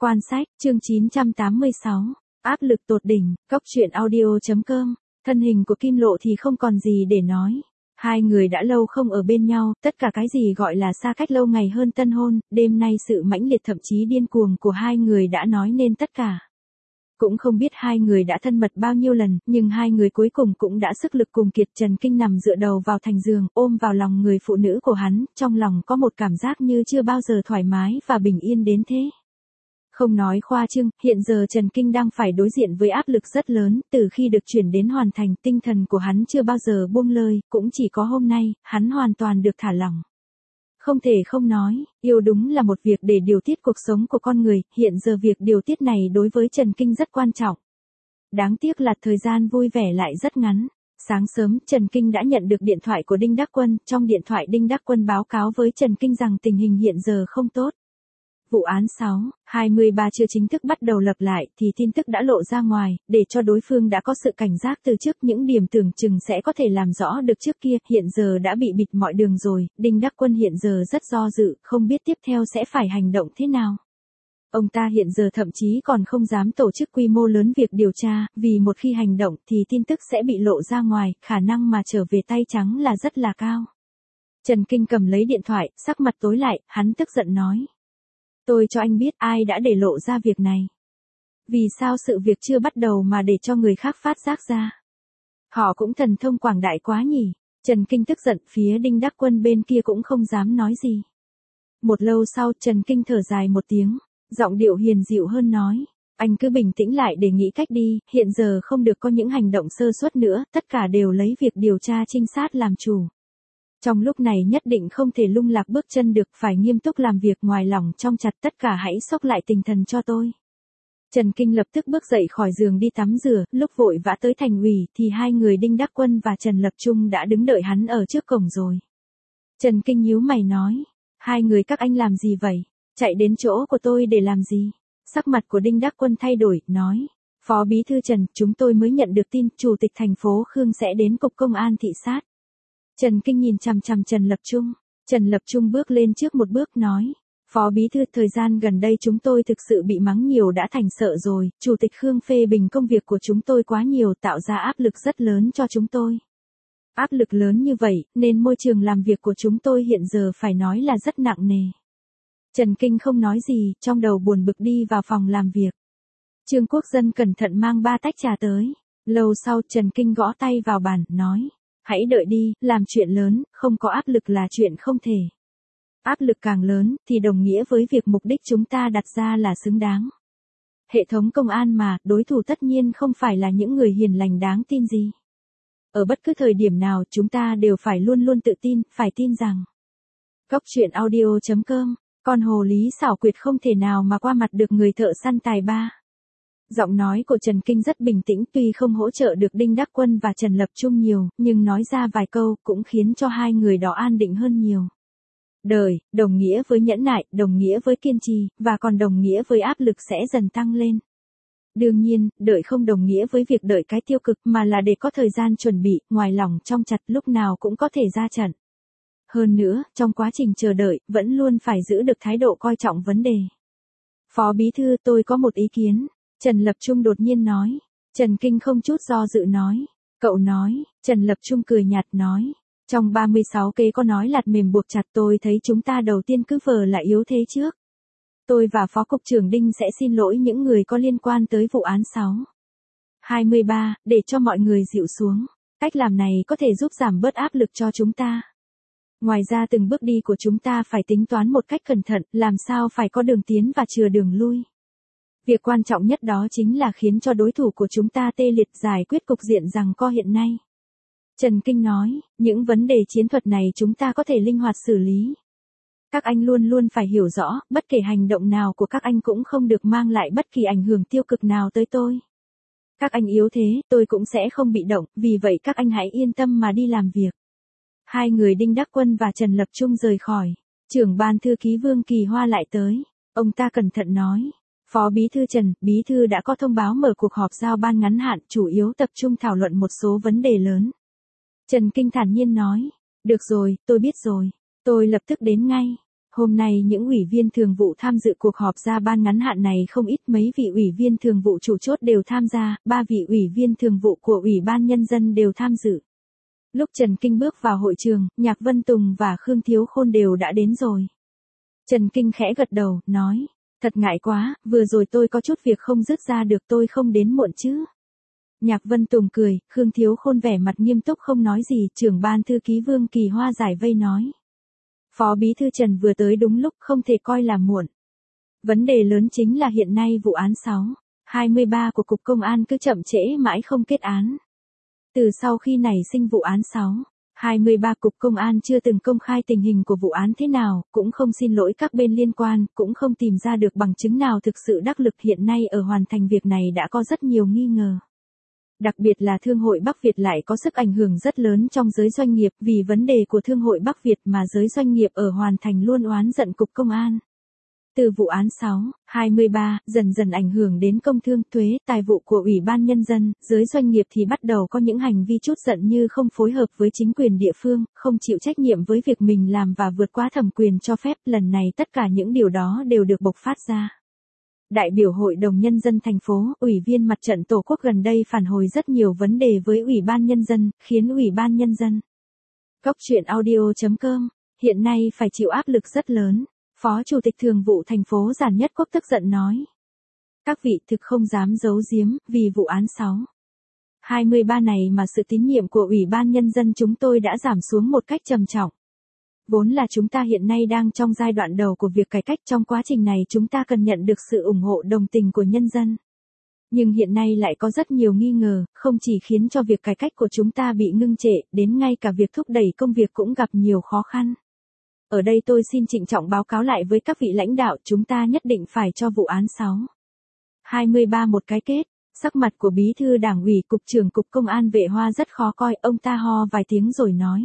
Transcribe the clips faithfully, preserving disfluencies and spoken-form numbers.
Quan sách, chương chín trăm tám mươi sáu, áp lực tột đỉnh, cốc truyện audio chấm com, thân hình của Kim Lộ thì không còn gì để nói. Hai người đã lâu không ở bên nhau, tất cả cái gì gọi là xa cách lâu ngày hơn tân hôn, đêm nay sự mãnh liệt thậm chí điên cuồng của hai người đã nói nên tất cả. Cũng không biết hai người đã thân mật bao nhiêu lần, nhưng hai người cuối cùng cũng đã sức lực cùng kiệt. Trần Kinh nằm dựa đầu vào thành giường, ôm vào lòng người phụ nữ của hắn, trong lòng có một cảm giác như chưa bao giờ thoải mái và bình yên đến thế. Không nói khoa trương, hiện giờ Trần Kinh đang phải đối diện với áp lực rất lớn, từ khi được chuyển đến hoàn thành, tinh thần của hắn chưa bao giờ buông lơi, cũng chỉ có hôm nay, hắn hoàn toàn được thả lỏng. Không thể không nói, yêu đúng là một việc để điều tiết cuộc sống của con người, hiện giờ việc điều tiết này đối với Trần Kinh rất quan trọng. Đáng tiếc là thời gian vui vẻ lại rất ngắn. Sáng sớm, Trần Kinh đã nhận được điện thoại của Đinh Đắc Quân, trong điện thoại Đinh Đắc Quân báo cáo với Trần Kinh rằng tình hình hiện giờ không tốt. Vụ án sáu hai ba chưa chính thức bắt đầu lập lại thì tin tức đã lộ ra ngoài, để cho đối phương đã có sự cảnh giác từ trước, những điểm tưởng chừng sẽ có thể làm rõ được trước kia, hiện giờ đã bị bịt mọi đường rồi. Đinh Đắc Quân hiện giờ rất do dự, không biết tiếp theo sẽ phải hành động thế nào. Ông ta hiện giờ thậm chí còn không dám tổ chức quy mô lớn việc điều tra, vì một khi hành động thì tin tức sẽ bị lộ ra ngoài, khả năng mà trở về tay trắng là rất là cao. Trần Kinh cầm lấy điện thoại, sắc mặt tối lại, hắn tức giận nói. Tôi cho anh biết ai đã để lộ ra việc này. Vì sao sự việc chưa bắt đầu mà để cho người khác phát giác ra? Họ cũng thần thông quảng đại quá nhỉ. Trần Kinh tức giận, phía Đinh Đắc Quân bên kia cũng không dám nói gì. Một lâu sau, Trần Kinh thở dài một tiếng, giọng điệu hiền dịu hơn nói. Anh cứ bình tĩnh lại để nghĩ cách đi, hiện giờ không được có những hành động sơ suất nữa, tất cả đều lấy việc điều tra trinh sát làm chủ. Trong lúc này nhất định không thể lung lạc bước chân được, phải nghiêm túc làm việc, ngoài lòng trong chặt, tất cả hãy xốc lại tinh thần cho tôi. Trần Kinh lập tức bước dậy khỏi giường đi tắm rửa, lúc vội vã tới thành ủy thì hai người Đinh Đắc Quân và Trần Lập Trung đã đứng đợi hắn ở trước cổng rồi. Trần Kinh nhíu mày nói, hai người các anh làm gì vậy? Chạy đến chỗ của tôi để làm gì? Sắc mặt của Đinh Đắc Quân thay đổi, nói, Phó Bí thư Trần, chúng tôi mới nhận được tin, Chủ tịch thành phố Khương sẽ đến cục công an thị sát. Trần Kinh nhìn chằm chằm Trần Lập Trung, Trần Lập Trung bước lên trước một bước nói, Phó Bí thư, thời gian gần đây chúng tôi thực sự bị mắng nhiều đã thành sợ rồi, Chủ tịch Khương phê bình công việc của chúng tôi quá nhiều, tạo ra áp lực rất lớn cho chúng tôi. Áp lực lớn như vậy, nên môi trường làm việc của chúng tôi hiện giờ phải nói là rất nặng nề. Trần Kinh không nói gì, trong đầu buồn bực đi vào phòng làm việc. Trương Quốc Dân cẩn thận mang ba tách trà tới. Lâu sau Trần Kinh gõ tay vào bàn, nói. Hãy đợi đi, làm chuyện lớn, không có áp lực là chuyện không thể. Áp lực càng lớn, thì đồng nghĩa với việc mục đích chúng ta đặt ra là xứng đáng. Hệ thống công an mà, đối thủ tất nhiên không phải là những người hiền lành đáng tin gì. Ở bất cứ thời điểm nào chúng ta đều phải luôn luôn tự tin, phải tin rằng. Cốc truyện audio chấm com, con hồ lý xảo quyệt không thể nào mà qua mặt được người thợ săn tài ba. Giọng nói của Trần Kinh rất bình tĩnh, tuy không hỗ trợ được Đinh Đắc Quân và Trần Lập Trung nhiều, nhưng nói ra vài câu cũng khiến cho hai người đó an định hơn nhiều. Đời, đồng nghĩa với nhẫn nại, đồng nghĩa với kiên trì, và còn đồng nghĩa với áp lực sẽ dần tăng lên. Đương nhiên, đợi không đồng nghĩa với việc đợi cái tiêu cực, mà là để có thời gian chuẩn bị, ngoài lòng trong chặt, lúc nào cũng có thể ra trận. Hơn nữa, trong quá trình chờ đợi, vẫn luôn phải giữ được thái độ coi trọng vấn đề. Phó Bí thư, tôi có một ý kiến. Trần Lập Trung đột nhiên nói. Trần Kinh không chút do dự nói. Cậu nói. Trần Lập Trung cười nhạt nói. Trong ba mươi sáu kế có nói lạt mềm buộc chặt, tôi thấy chúng ta đầu tiên cứ vờ là yếu thế trước. Tôi và Phó Cục trưởng Đinh sẽ xin lỗi những người có liên quan tới vụ án sáu hai ba, để cho mọi người dịu xuống. Cách làm này có thể giúp giảm bớt áp lực cho chúng ta. Ngoài ra từng bước đi của chúng ta phải tính toán một cách cẩn thận, làm sao phải có đường tiến và chừa đường lui. Việc quan trọng nhất đó chính là khiến cho đối thủ của chúng ta tê liệt, giải quyết cục diện giằng co hiện nay. Trần Kinh nói, những vấn đề chiến thuật này chúng ta có thể linh hoạt xử lý. Các anh luôn luôn phải hiểu rõ, bất kể hành động nào của các anh cũng không được mang lại bất kỳ ảnh hưởng tiêu cực nào tới tôi. Các anh yếu thế, tôi cũng sẽ không bị động, vì vậy các anh hãy yên tâm mà đi làm việc. Hai người Đinh Đắc Quân và Trần Lập Trung rời khỏi. Trưởng ban thư ký Vương Kỳ Hoa lại tới. Ông ta cẩn thận nói. Phó Bí thư Trần, Bí thư đã có thông báo mở cuộc họp giao ban ngắn hạn, chủ yếu tập trung thảo luận một số vấn đề lớn. Trần Kinh thản nhiên nói. Được rồi, tôi biết rồi. Tôi lập tức đến ngay. Hôm nay những ủy viên thường vụ tham dự cuộc họp ra ban ngắn hạn này không ít, mấy vị ủy viên thường vụ chủ chốt đều tham gia, ba vị ủy viên thường vụ của Ủy ban Nhân dân đều tham dự. Lúc Trần Kinh bước vào hội trường, Nhạc Vân Tùng và Khương Thiếu Khôn đều đã đến rồi. Trần Kinh khẽ gật đầu, nói, thật ngại quá, vừa rồi tôi có chút việc không dứt ra được, tôi không đến muộn chứ. Nhạc Vân Tùng cười, Khương Thiếu Khôn vẻ mặt nghiêm túc không nói gì, trưởng ban thư ký Vương Kỳ Hoa giải vây nói. Phó bí thư Trần vừa tới đúng lúc, không thể coi là muộn. Vấn đề lớn chính là hiện nay vụ án sáu hai ba của Cục Công an cứ chậm trễ mãi không kết án. Từ sau khi nảy sinh vụ án sáu hai ba, Cục Công an chưa từng công khai tình hình của vụ án thế nào, cũng không xin lỗi các bên liên quan, cũng không tìm ra được bằng chứng nào thực sự đắc lực. Hiện nay ở hoàn thành việc này đã có rất nhiều nghi ngờ. Đặc biệt là Thương hội Bắc Việt lại có sức ảnh hưởng rất lớn trong giới doanh nghiệp, vì vấn đề của Thương hội Bắc Việt mà giới doanh nghiệp ở Hoàn Thành luôn oán giận Cục Công an. Từ vụ án sáu hai ba, dần dần ảnh hưởng đến công thương, thuế, tài vụ của Ủy ban Nhân dân, giới doanh nghiệp thì bắt đầu có những hành vi trút giận như không phối hợp với chính quyền địa phương, không chịu trách nhiệm với việc mình làm và vượt quá thẩm quyền cho phép. Lần này tất cả những điều đó đều được bộc phát ra. Đại biểu Hội đồng Nhân dân thành phố, Ủy viên Mặt trận Tổ quốc gần đây phản hồi rất nhiều vấn đề với Ủy ban Nhân dân, khiến Ủy ban Nhân dân Cóc truyện audio chấm com hiện nay phải chịu áp lực rất lớn. Phó Chủ tịch Thường vụ thành phố Giản Nhất Quốc tức giận nói. Các vị thực không dám giấu giếm, vì vụ án sáu hai ba này mà sự tín nhiệm của Ủy ban Nhân dân chúng tôi đã giảm xuống một cách trầm trọng. Vốn là chúng ta hiện nay đang trong giai đoạn đầu của việc cải cách, trong quá trình này chúng ta cần nhận được sự ủng hộ đồng tình của nhân dân. Nhưng hiện nay lại có rất nhiều nghi ngờ, không chỉ khiến cho việc cải cách của chúng ta bị ngưng trệ, đến ngay cả việc thúc đẩy công việc cũng gặp nhiều khó khăn. Ở đây tôi xin trịnh trọng báo cáo lại với các vị lãnh đạo, chúng ta nhất định phải cho vụ án sáu hai ba một cái kết. Sắc mặt của Bí thư Đảng ủy Cục trưởng Cục Công an Vệ Hoa rất khó coi, ông ta ho vài tiếng rồi nói.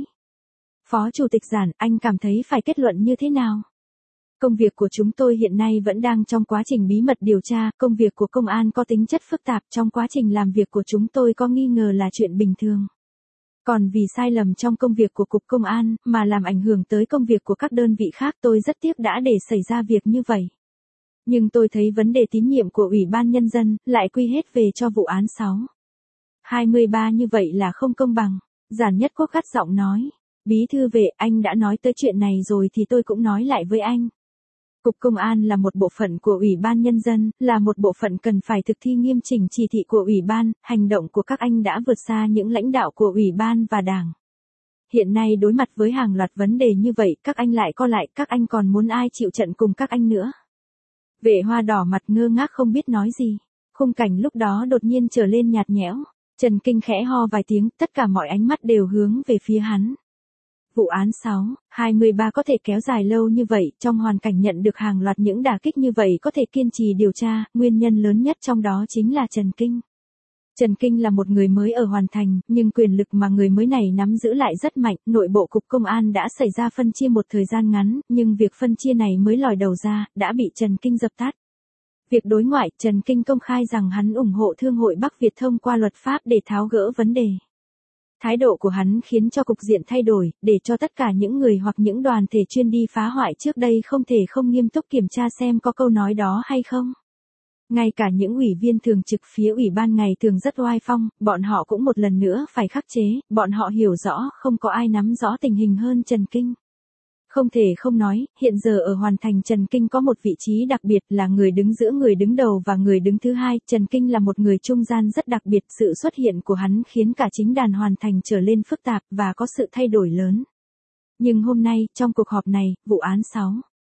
Phó Chủ tịch Giản, anh cảm thấy phải kết luận như thế nào? Công việc của chúng tôi hiện nay vẫn đang trong quá trình bí mật điều tra, công việc của công an có tính chất phức tạp, trong quá trình làm việc của chúng tôi có nghi ngờ là chuyện bình thường. Còn vì sai lầm trong công việc của Cục Công an, mà làm ảnh hưởng tới công việc của các đơn vị khác, tôi rất tiếc đã để xảy ra việc như vậy. Nhưng tôi thấy vấn đề tín nhiệm của Ủy ban Nhân dân, lại quy hết về cho vụ án sáu hai ba như vậy là không công bằng. Giản Nhất Quốc gắt giọng nói. Bí thư Vệ, anh đã nói tới chuyện này rồi thì tôi cũng nói lại với anh. Cục Công an là một bộ phận của Ủy ban Nhân dân, là một bộ phận cần phải thực thi nghiêm chỉnh chỉ thị của Ủy ban, hành động của các anh đã vượt xa những lãnh đạo của Ủy ban và Đảng. Hiện nay đối mặt với hàng loạt vấn đề như vậy, các anh lại co lại, các anh còn muốn ai chịu trận cùng các anh nữa? Vệ Hoa đỏ mặt ngơ ngác không biết nói gì. Khung cảnh lúc đó đột nhiên trở lên nhạt nhẽo. Trần Kinh khẽ ho vài tiếng, tất cả mọi ánh mắt đều hướng về phía hắn. Vụ án sáu hai ba có thể kéo dài lâu như vậy, trong hoàn cảnh nhận được hàng loạt những đả kích như vậy có thể kiên trì điều tra, nguyên nhân lớn nhất trong đó chính là Trần Kinh. Trần Kinh là một người mới ở Hoàn Thành, nhưng quyền lực mà người mới này nắm giữ lại rất mạnh, nội bộ Cục Công an đã xảy ra phân chia một thời gian ngắn, nhưng việc phân chia này mới lòi đầu ra, đã bị Trần Kinh dập tắt. Việc đối ngoại, Trần Kinh công khai rằng hắn ủng hộ Thương hội Bắc Việt thông qua luật pháp để tháo gỡ vấn đề. Thái độ của hắn khiến cho cục diện thay đổi, để cho tất cả những người hoặc những đoàn thể chuyên đi phá hoại trước đây không thể không nghiêm túc kiểm tra xem có câu nói đó hay không. Ngay cả những ủy viên thường trực phía ủy ban ngày thường rất oai phong, bọn họ cũng một lần nữa phải khắc chế, bọn họ hiểu rõ không có ai nắm rõ tình hình hơn Trần Kinh. Không thể không nói, hiện giờ ở Hoàn Thành Trần Kinh có một vị trí đặc biệt là người đứng giữa người đứng đầu và người đứng thứ hai. Trần Kinh là một người trung gian rất đặc biệt, sự xuất hiện của hắn khiến cả chính đàn Hoàn Thành trở lên phức tạp và có sự thay đổi lớn. Nhưng hôm nay, trong cuộc họp này, vụ án sáu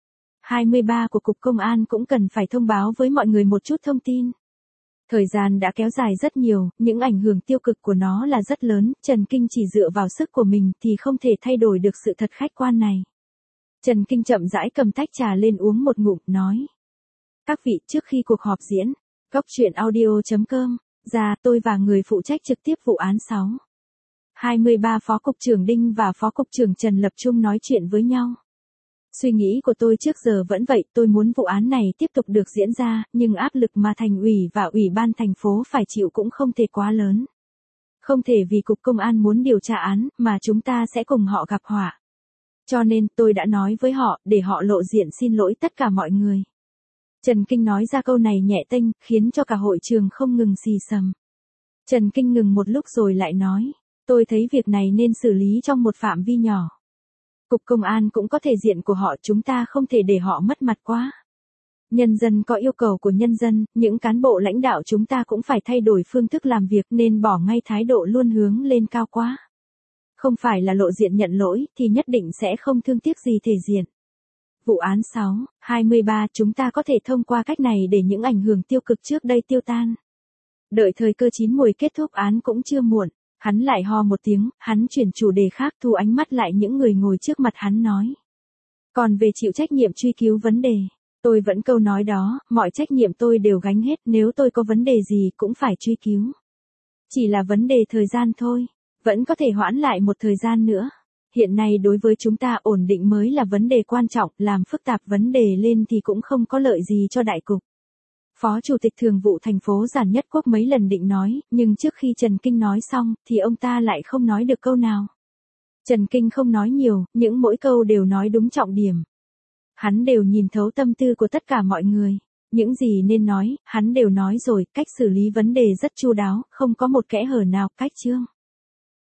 hai ba của Cục Công an cũng cần phải thông báo với mọi người một chút thông tin. Thời gian đã kéo dài rất nhiều, những ảnh hưởng tiêu cực của nó là rất lớn, Trần Kinh chỉ dựa vào sức của mình thì không thể thay đổi được sự thật khách quan này. Trần Kinh chậm rãi cầm tách trà lên uống một ngụm, nói. Các vị, trước khi cuộc họp diễn, Cóc truyện audio chấm com, ra tôi và người phụ trách trực tiếp vụ án sáu hai ba Phó Cục trưởng Đinh và Phó Cục trưởng Trần Lập Trung nói chuyện với nhau. Suy nghĩ của tôi trước giờ vẫn vậy, tôi muốn vụ án này tiếp tục được diễn ra, nhưng áp lực mà thành ủy và ủy ban thành phố phải chịu cũng không thể quá lớn. Không thể vì Cục Công an muốn điều tra án, mà chúng ta sẽ cùng họ gặp họa. Cho nên tôi đã nói với họ, để họ lộ diện xin lỗi tất cả mọi người. Trần Kinh nói ra câu này nhẹ tênh, khiến cho cả hội trường không ngừng xì xầm. Trần Kinh ngừng một lúc rồi lại nói, tôi thấy việc này nên xử lý trong một phạm vi nhỏ. Cục Công an cũng có thể diện của họ, chúng ta không thể để họ mất mặt quá. Nhân dân có yêu cầu của nhân dân, những cán bộ lãnh đạo chúng ta cũng phải thay đổi phương thức làm việc, nên bỏ ngay thái độ luôn hướng lên cao quá. Không phải là lộ diện nhận lỗi, thì nhất định sẽ không thương tiếc gì thể diện. Vụ án sáu, hai mươi ba, chúng ta có thể thông qua cách này để những ảnh hưởng tiêu cực trước đây tiêu tan. Đợi thời cơ chín mùi kết thúc án cũng chưa muộn. Hắn lại ho một tiếng, hắn chuyển chủ đề khác, thu ánh mắt lại những người ngồi trước mặt hắn nói. Còn về chịu trách nhiệm truy cứu vấn đề, tôi vẫn câu nói đó, mọi trách nhiệm tôi đều gánh hết, nếu tôi có vấn đề gì cũng phải truy cứu. Chỉ là vấn đề thời gian thôi, vẫn có thể hoãn lại một thời gian nữa. Hiện nay đối với chúng ta ổn định mới là vấn đề quan trọng, làm phức tạp vấn đề lên thì cũng không có lợi gì cho đại cục. Phó Chủ tịch Thường vụ thành phố Giản Nhất Quốc mấy lần định nói, nhưng trước khi Trần Kinh nói xong, thì ông ta lại không nói được câu nào. Trần Kinh không nói nhiều, những mỗi câu đều nói đúng trọng điểm. Hắn đều nhìn thấu tâm tư của tất cả mọi người. Những gì nên nói, hắn đều nói rồi, cách xử lý vấn đề rất chu đáo, không có một kẽ hở nào, cách chương.